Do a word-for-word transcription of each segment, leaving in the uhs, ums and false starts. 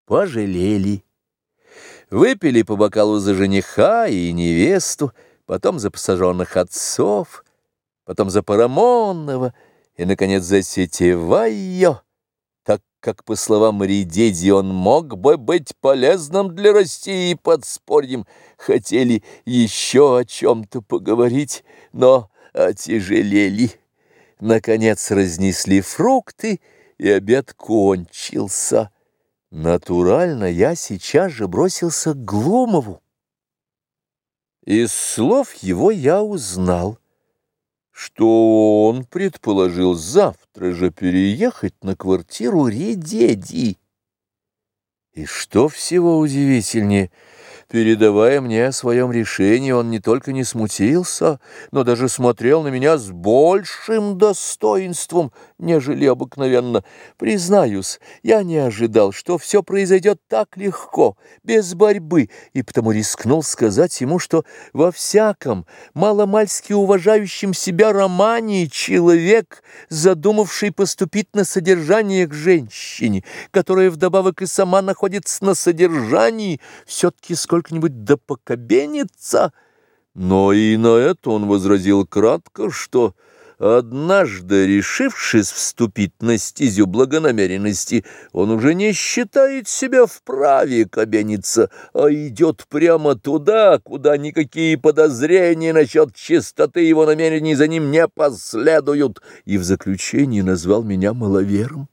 пожалели. Выпили по бокалу за жениха и невесту, потом за посаженных отцов, потом за Парамонова и, наконец, за Сетевайо, так как, по словам Редеди, он мог бы быть полезным для России подспорьем. Хотели еще о чем-то поговорить, но отяжелели. Наконец разнесли фрукты, и обед кончился. Натурально я сейчас же бросился к Глумову. Из слов его я узнал, что он предположил завтра же переехать на квартиру Редеди. И что всего удивительнее, передавая мне о своем решении, он не только не смутился, но даже смотрел на меня с большим достоинством, нежели обыкновенно. Признаюсь, я не ожидал, что все произойдет так легко, без борьбы, и потому рискнул сказать ему, что во всяком маломальски уважающем себя романе человек, задумавший поступить на содержание к женщине, которая вдобавок и сама находится на содержании, все-таки сколько-нибудь допокобенится. Но и на это он возразил кратко, что, однажды решившись вступить на стезю благонамеренности, он уже не считает себя вправе кабениться, а идет прямо туда, куда никакие подозрения насчет чистоты его намерений за ним не последуют, и в заключении назвал меня маловером.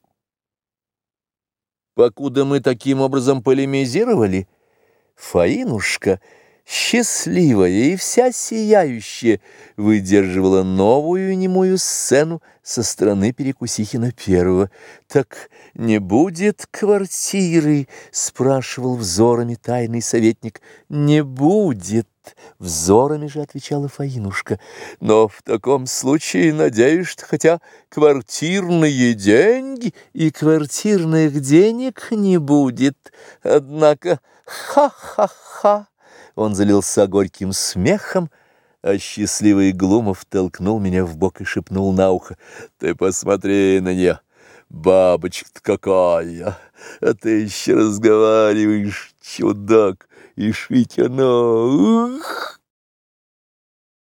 Покуда мы таким образом полемизировали, Фаинушка, счастливая и вся сияющая, выдерживала новую немую сцену со стороны Перекусихина первого. «Так не будет квартиры?» — спрашивал взорами тайный советник. «Не будет», — взорами же отвечала Фаинушка. «Но в таком случае, надеюсь, что хотя квартирные деньги и квартирных денег не будет. Однако ха-ха-ха!» Он залился горьким смехом, а счастливый Глумов толкнул меня в бок и шепнул на ухо: «Ты посмотри на нее, бабочка-то какая! А ты еще разговариваешь, чудак, и шить она, ух!»